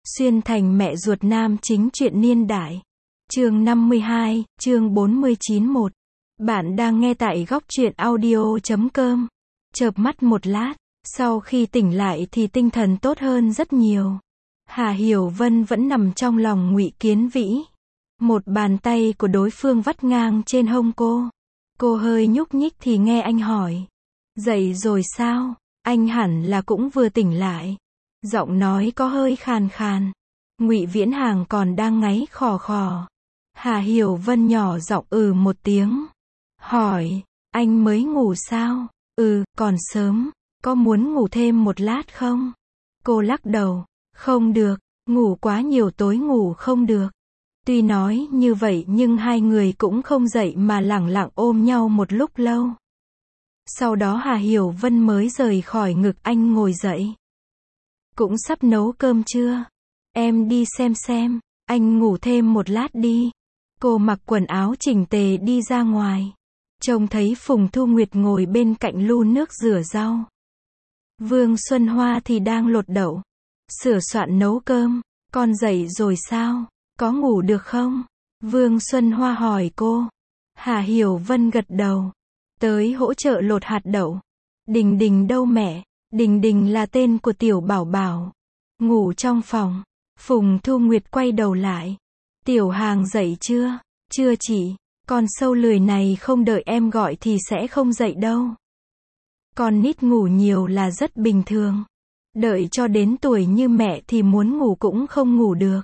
Xuyên thành mẹ ruột nam chính truyện niên đại. Chương 52, chương 49-1. Bạn đang nghe tại góc truyện audio.com. Chợp mắt một lát, sau khi tỉnh lại thì tinh thần tốt hơn rất nhiều. Hà Hiểu Vân vẫn nằm trong lòng Ngụy Kiến Vĩ. Một bàn tay của đối phương vắt ngang trên hông cô. Cô hơi nhúc nhích thì nghe anh hỏi. Dậy rồi sao? Anh hẳn là cũng vừa tỉnh lại. Giọng nói có hơi khàn khàn. Ngụy Viễn Hàng còn đang ngáy khò khò. Hà Hiểu Vân nhỏ giọng một tiếng. Hỏi, anh mới ngủ sao? Còn sớm, có muốn ngủ thêm một lát không? Cô lắc đầu, không được, ngủ quá nhiều tối ngủ không được. Tuy nói như vậy nhưng hai người cũng không dậy mà lẳng lặng ôm nhau một lúc lâu. Sau đó Hà Hiểu Vân mới rời khỏi ngực anh ngồi dậy. Cũng sắp nấu cơm chưa? Em đi xem, anh ngủ thêm một lát đi. Cô mặc quần áo chỉnh tề đi ra ngoài. Trông thấy Phùng Thu Nguyệt ngồi bên cạnh lu nước rửa rau. Vương Xuân Hoa thì đang lột đậu, sửa soạn nấu cơm. Con dậy rồi sao? Có ngủ được không? Vương Xuân Hoa hỏi cô. Hà Hiểu Vân gật đầu. Tới hỗ trợ lột hạt đậu. Đình Đình đâu mẹ? Đình Đình là tên của tiểu bảo bảo. Ngủ trong phòng. Phùng Thu Nguyệt quay đầu lại. Tiểu Hàng dậy chưa? Chưa chị. Con sâu lười này không đợi em gọi thì sẽ không dậy đâu. Con nít ngủ nhiều là rất bình thường. Đợi cho đến tuổi như mẹ thì muốn ngủ cũng không ngủ được.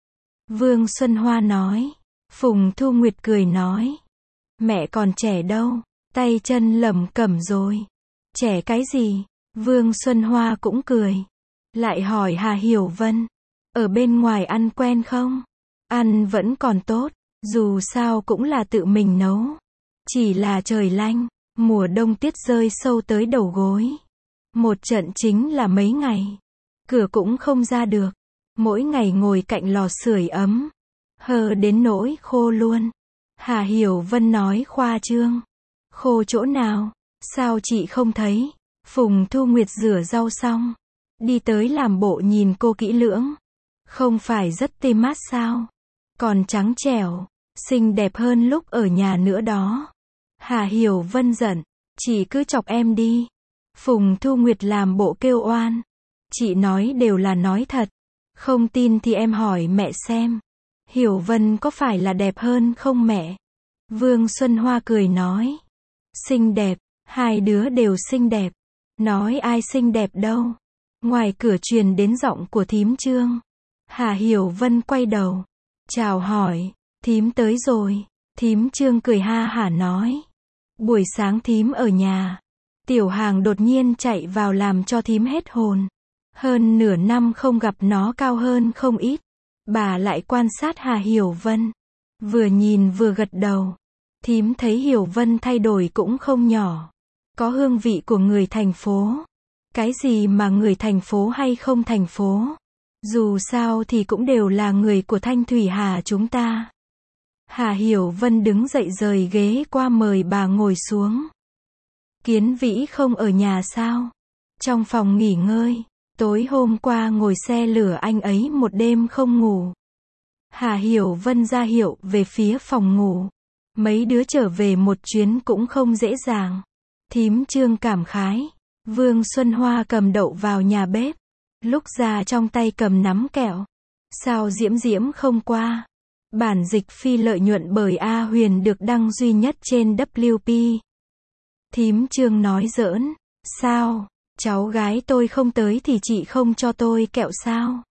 Vương Xuân Hoa nói. Phùng Thu Nguyệt cười nói. Mẹ còn trẻ đâu. Tay chân lẩm cẩm rồi. Trẻ cái gì? Vương Xuân Hoa cũng cười. Lại hỏi Hà Hiểu Vân. Ở bên ngoài ăn quen không? Ăn vẫn còn tốt. Dù sao cũng là tự mình nấu. Chỉ là trời lạnh. Mùa đông tuyết rơi sâu tới đầu gối. Một trận chính là mấy ngày. Cửa cũng không ra được. Mỗi ngày ngồi cạnh lò sưởi ấm. Hơ đến nỗi khô luôn. Hà Hiểu Vân nói khoa trương. Khô chỗ nào? Sao chị không thấy? Phùng Thu Nguyệt rửa rau xong. Đi tới làm bộ nhìn cô kỹ lưỡng. Không phải rất tê mát sao? Còn trắng trẻo. Xinh đẹp hơn lúc ở nhà nữa đó. Hà Hiểu Vân giận. Chị cứ chọc em đi. Phùng Thu Nguyệt làm bộ kêu oan. Chị nói đều là nói thật. Không tin thì em hỏi mẹ xem. Hiểu Vân có phải là đẹp hơn không mẹ? Vương Xuân Hoa cười nói. Xinh đẹp, hai đứa đều xinh đẹp. Nói ai xinh đẹp đâu. Ngoài cửa truyền đến giọng của thím Trương. Hà Hiểu Vân quay đầu. Chào hỏi, thím tới rồi. Thím Trương cười ha hả nói. Buổi sáng thím ở nhà. Tiểu Hàng đột nhiên chạy vào làm cho thím hết hồn. Hơn nửa năm không gặp nó cao hơn không ít. Bà lại quan sát Hà Hiểu Vân. Vừa nhìn vừa gật đầu. Thím thấy Hiểu Vân thay đổi cũng không nhỏ. Có hương vị của người thành phố. Cái gì mà người thành phố hay không thành phố? Dù sao thì cũng đều là người của Thanh Thủy Hà chúng ta. Hà Hiểu Vân đứng dậy rời ghế qua mời bà ngồi xuống. Kiến Vĩ không ở nhà sao? Trong phòng nghỉ ngơi. Tối hôm qua ngồi xe lửa anh ấy một đêm không ngủ. Hà Hiểu Vân ra hiệu về phía phòng ngủ. Mấy đứa trở về một chuyến cũng không dễ dàng. Thím Trương cảm khái. Vương Xuân Hoa cầm đậu vào nhà bếp. Lúc ra trong tay cầm nắm kẹo. Sao Diễm Diễm không qua? Bản dịch phi lợi nhuận bởi A Huyền được đăng duy nhất trên WP. Thím Trương nói giỡn. Sao? Cháu gái tôi không tới thì chị không cho tôi kẹo sao?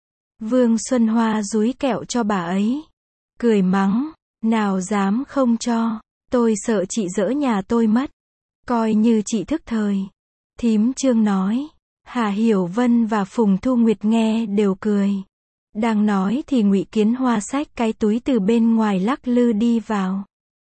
Vương Xuân Hoa dúi kẹo cho bà ấy. Cười mắng. Nào dám không cho. Tôi sợ chị dỡ nhà tôi mất. Coi như chị thức thời. Thím Trương nói. Hà Hiểu Vân và Phùng Thu Nguyệt nghe đều cười. Đang nói thì Ngụy Kiến Hoa xách cái túi từ bên ngoài lắc lư đi vào.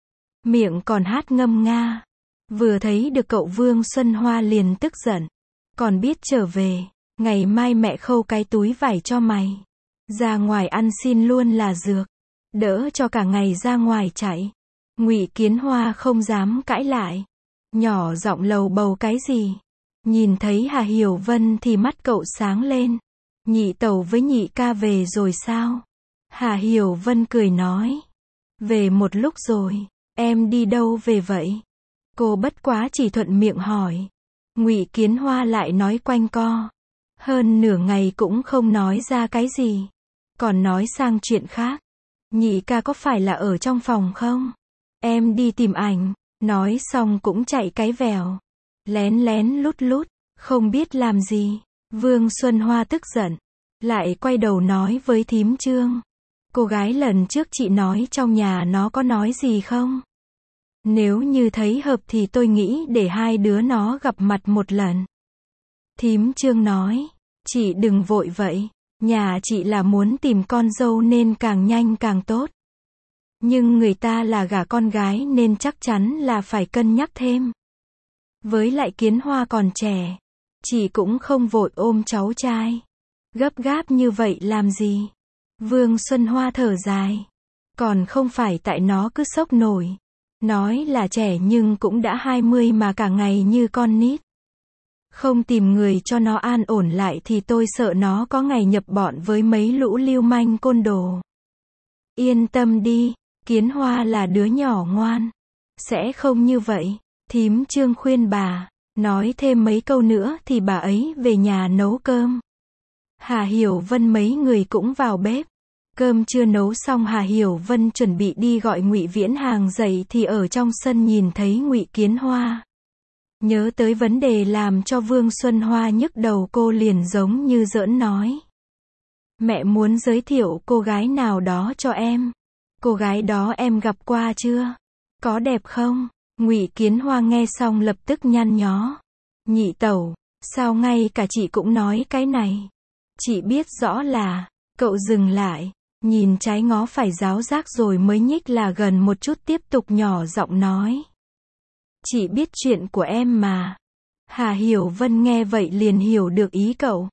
Miệng còn hát ngâm nga. Vừa thấy được cậu Vương Xuân Hoa liền tức giận. Còn biết trở về. Ngày mai mẹ khâu cái túi vải cho mày. Ra ngoài ăn xin luôn là dược. Đỡ cho cả ngày ra ngoài chạy. Ngụy Kiến Hoa không dám cãi lại. Nhỏ giọng lầu bầu cái gì. Nhìn thấy Hà Hiểu Vân thì mắt cậu sáng lên. Nhị tẩu với nhị ca về rồi sao? Hà Hiểu Vân cười nói. Về một lúc rồi. Em đi đâu về vậy? Cô bất quá chỉ thuận miệng hỏi. Ngụy Kiến Hoa lại nói quanh co. Hơn nửa ngày cũng không nói ra cái gì. Còn nói sang chuyện khác. Nhị ca có phải là ở trong phòng không? Em đi tìm ảnh. Nói xong cũng chạy cái vèo. Lén lén lút lút. Không biết làm gì. Vương Xuân Hoa tức giận. Lại quay đầu nói với thím Trương. Cô gái lần trước chị nói trong nhà nó có nói gì không? Nếu như thấy hợp thì tôi nghĩ để hai đứa nó gặp mặt một lần. Thím Trương nói. Chị đừng vội vậy. Nhà chị là muốn tìm con dâu nên càng nhanh càng tốt. Nhưng người ta là gả con gái nên chắc chắn là phải cân nhắc thêm. Với lại Kiến Hoa còn trẻ. Chị cũng không vội ôm cháu trai. Gấp gáp như vậy làm gì? Vương Xuân Hoa thở dài. Còn không phải tại nó cứ sốc nổi. Nói là trẻ nhưng cũng đã 20 mà cả ngày như con nít. Không tìm người cho nó an ổn lại thì tôi sợ nó có ngày nhập bọn với mấy lũ lưu manh côn đồ. Yên tâm đi, Kiến Hoa là đứa nhỏ ngoan. Sẽ không như vậy. Thím Trương khuyên bà. Nói thêm mấy câu nữa thì bà ấy về nhà nấu cơm. Hà Hiểu Vân mấy người cũng vào bếp. Cơm chưa nấu xong Hà Hiểu Vân chuẩn bị đi gọi Ngụy Viễn Hàng dậy thì ở trong sân nhìn thấy Ngụy Kiến Hoa. Nhớ tới vấn đề làm cho Vương Xuân Hoa nhức đầu cô liền giống như giỡn nói. Mẹ muốn giới thiệu cô gái nào đó cho em. Cô gái đó em gặp qua chưa? Có đẹp không? Ngụy Kiến Hoa nghe xong lập tức nhăn nhó. Nhị tẩu, sao ngay cả chị cũng nói cái này? Chị biết rõ là, cậu dừng lại, nhìn trái ngó phải giáo giác rồi mới nhích là gần một chút tiếp tục nhỏ giọng nói. Chị biết chuyện của em mà. Hà Hiểu Vân nghe vậy liền hiểu được ý cậu.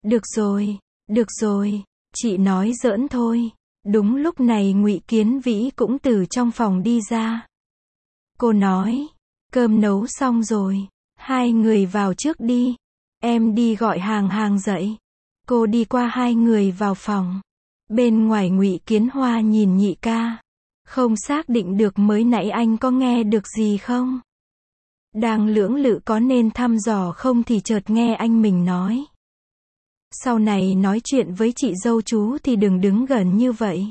Được rồi, chị nói giỡn thôi. Đúng lúc này Ngụy Kiến Vĩ cũng từ trong phòng đi ra. Cô nói, cơm nấu xong rồi, hai người vào trước đi. Em đi gọi Hàng dậy. Cô đi qua hai người vào phòng. Bên ngoài Ngụy Kiến Hoa nhìn nhị ca. Không xác định được mới nãy anh có nghe được gì không? Đang lưỡng lự có nên thăm dò không thì chợt nghe anh mình nói. Sau này nói chuyện với chị dâu chú thì đừng đứng gần như vậy.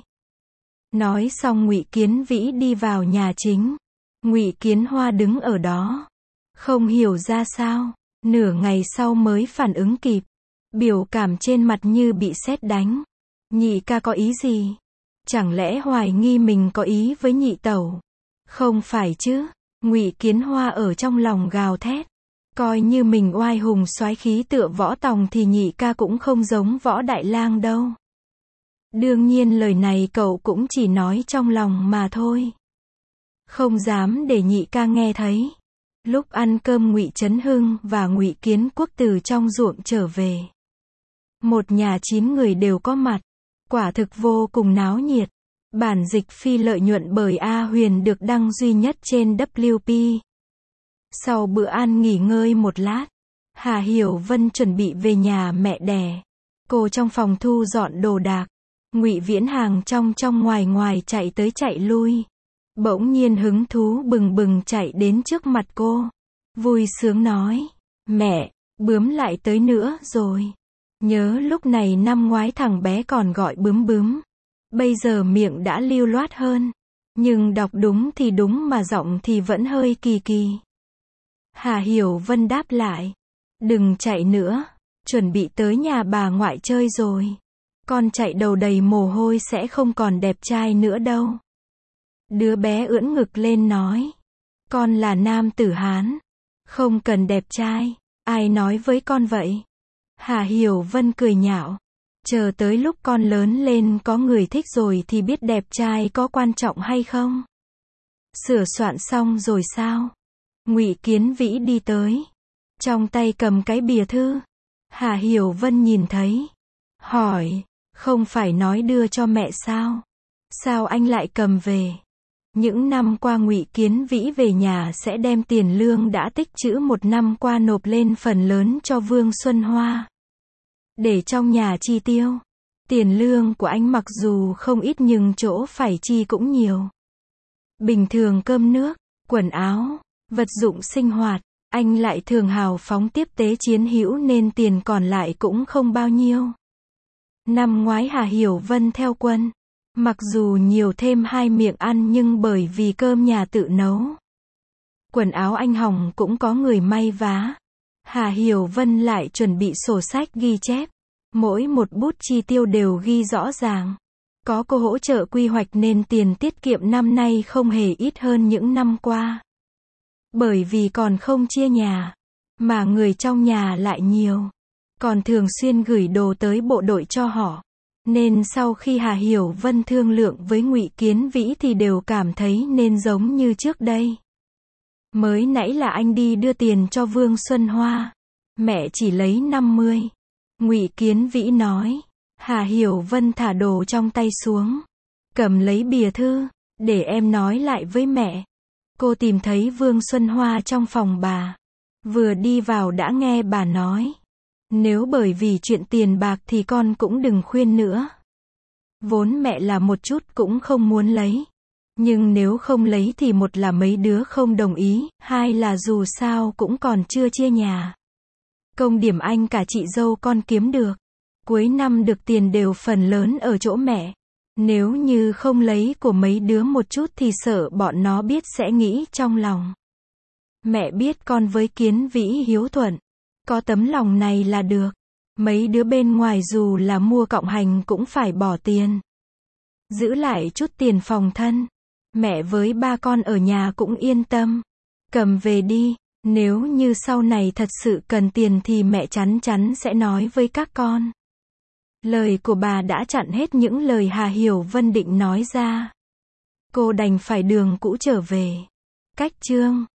Nói xong Ngụy Kiến Vĩ đi vào nhà chính. Ngụy Kiến Hoa đứng ở đó. Không hiểu ra sao. Nửa ngày sau mới phản ứng kịp. Biểu cảm trên mặt như bị sét đánh. Nhị ca có ý gì? Chẳng lẽ hoài nghi mình có ý với nhị tẩu? Không phải chứ. Ngụy Kiến Hoa ở trong lòng gào thét. Coi như mình oai hùng soái khí tựa Võ Tòng thì nhị ca cũng không giống Võ Đại Lang đâu. Đương nhiên lời này cậu cũng chỉ nói trong lòng mà thôi. Không dám để nhị ca nghe thấy. Lúc ăn cơm Ngụy Trấn Hưng và Ngụy Kiến Quốc từ trong ruộng trở về. Một nhà 9 người đều có mặt. Quả thực vô cùng náo nhiệt. Bản dịch phi lợi nhuận bởi A Huyền được đăng duy nhất trên WP. Sau bữa ăn nghỉ ngơi một lát, Hà Hiểu Vân chuẩn bị về nhà mẹ đẻ. Cô trong phòng thu dọn đồ đạc. Ngụy Viễn Hàng trong ngoài chạy tới chạy lui. Bỗng nhiên hứng thú bừng bừng chạy đến trước mặt cô. Vui sướng nói. Mẹ, bướm lại tới nữa rồi. Nhớ lúc này năm ngoái thằng bé còn gọi bướm bướm. Bây giờ miệng đã lưu loát hơn. Nhưng đọc đúng thì đúng mà giọng thì vẫn hơi kỳ kỳ. Hà Hiểu Vân đáp lại. Đừng chạy nữa. Chuẩn bị tới nhà bà ngoại chơi rồi. Con chạy đầu đầy mồ hôi sẽ không còn đẹp trai nữa đâu. Đứa bé ưỡn ngực lên nói. Con là nam tử Hán. Không cần đẹp trai. Ai nói với con vậy? Hà Hiểu Vân cười nhạo. Chờ tới lúc con lớn lên có người thích rồi thì biết đẹp trai có quan trọng hay không. Sửa soạn xong rồi sao? Ngụy Kiến Vĩ đi tới. Trong tay cầm cái bìa thư. Hà Hiểu Vân nhìn thấy. Hỏi. Không phải nói đưa cho mẹ sao? Sao anh lại cầm về? Những năm qua Ngụy Kiến Vĩ về nhà sẽ đem tiền lương đã tích trữ một năm qua nộp lên phần lớn cho Vương Xuân Hoa. để trong nhà chi tiêu. Tiền lương của anh mặc dù không ít nhưng chỗ phải chi cũng nhiều. Bình thường cơm nước, quần áo, vật dụng sinh hoạt, anh lại thường hào phóng tiếp tế chiến hữu nên tiền còn lại cũng không bao nhiêu. Năm ngoái Hà Hiểu Vân theo quân. Mặc dù nhiều thêm 2 miệng ăn nhưng bởi vì cơm nhà tự nấu. Quần áo anh hỏng cũng có người may vá. Hà Hiểu Vân lại chuẩn bị sổ sách ghi chép. Mỗi một bút chi tiêu đều ghi rõ ràng. Có cô hỗ trợ quy hoạch nên tiền tiết kiệm năm nay không hề ít hơn những năm qua. Bởi vì còn không chia nhà, mà người trong nhà lại nhiều. Còn thường xuyên gửi đồ tới bộ đội cho họ. Nên sau khi Hà Hiểu Vân thương lượng với Ngụy Kiến Vĩ thì đều cảm thấy nên giống như trước đây. Mới nãy là anh đi đưa tiền cho Vương Xuân Hoa. Mẹ chỉ lấy 50. Ngụy Kiến Vĩ nói. Hà Hiểu Vân thả đồ trong tay xuống. Cầm lấy bìa thư. Để em nói lại với mẹ. Cô tìm thấy Vương Xuân Hoa trong phòng bà. Vừa đi vào đã nghe bà nói. Nếu bởi vì chuyện tiền bạc thì con cũng đừng khuyên nữa. Vốn mẹ là một chút cũng không muốn lấy. Nhưng nếu không lấy thì một là mấy đứa không đồng ý, hai là dù sao cũng còn chưa chia nhà. Công điểm anh cả chị dâu con kiếm được. Cuối năm được tiền đều phần lớn ở chỗ mẹ. Nếu như không lấy của mấy đứa một chút thì sợ bọn nó biết sẽ nghĩ trong lòng. Mẹ biết con với Kiến Vĩ hiếu thuận. Có tấm lòng này là được. Mấy đứa bên ngoài dù là mua cộng hành cũng phải bỏ tiền. Giữ lại chút tiền phòng thân. Mẹ với ba con ở nhà cũng yên tâm. Cầm về đi. Nếu như sau này thật sự cần tiền thì mẹ chắn chắn sẽ nói với các con. Lời của bà đã chặn hết những lời Hà Hiểu Vân định nói ra. Cô đành phải đường cũ trở về. Cách chương